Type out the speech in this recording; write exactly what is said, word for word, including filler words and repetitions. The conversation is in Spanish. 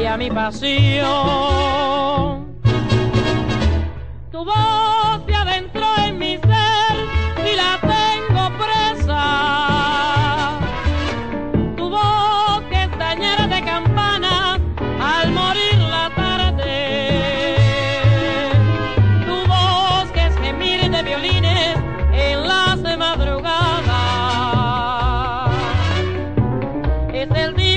a mi pasión. Tu voz se adentró en mi ser y la tengo presa. Tu voz que es tañera de campanas al morir la tarde. Tu voz que es gemir de violines en las madrugadas. Es el día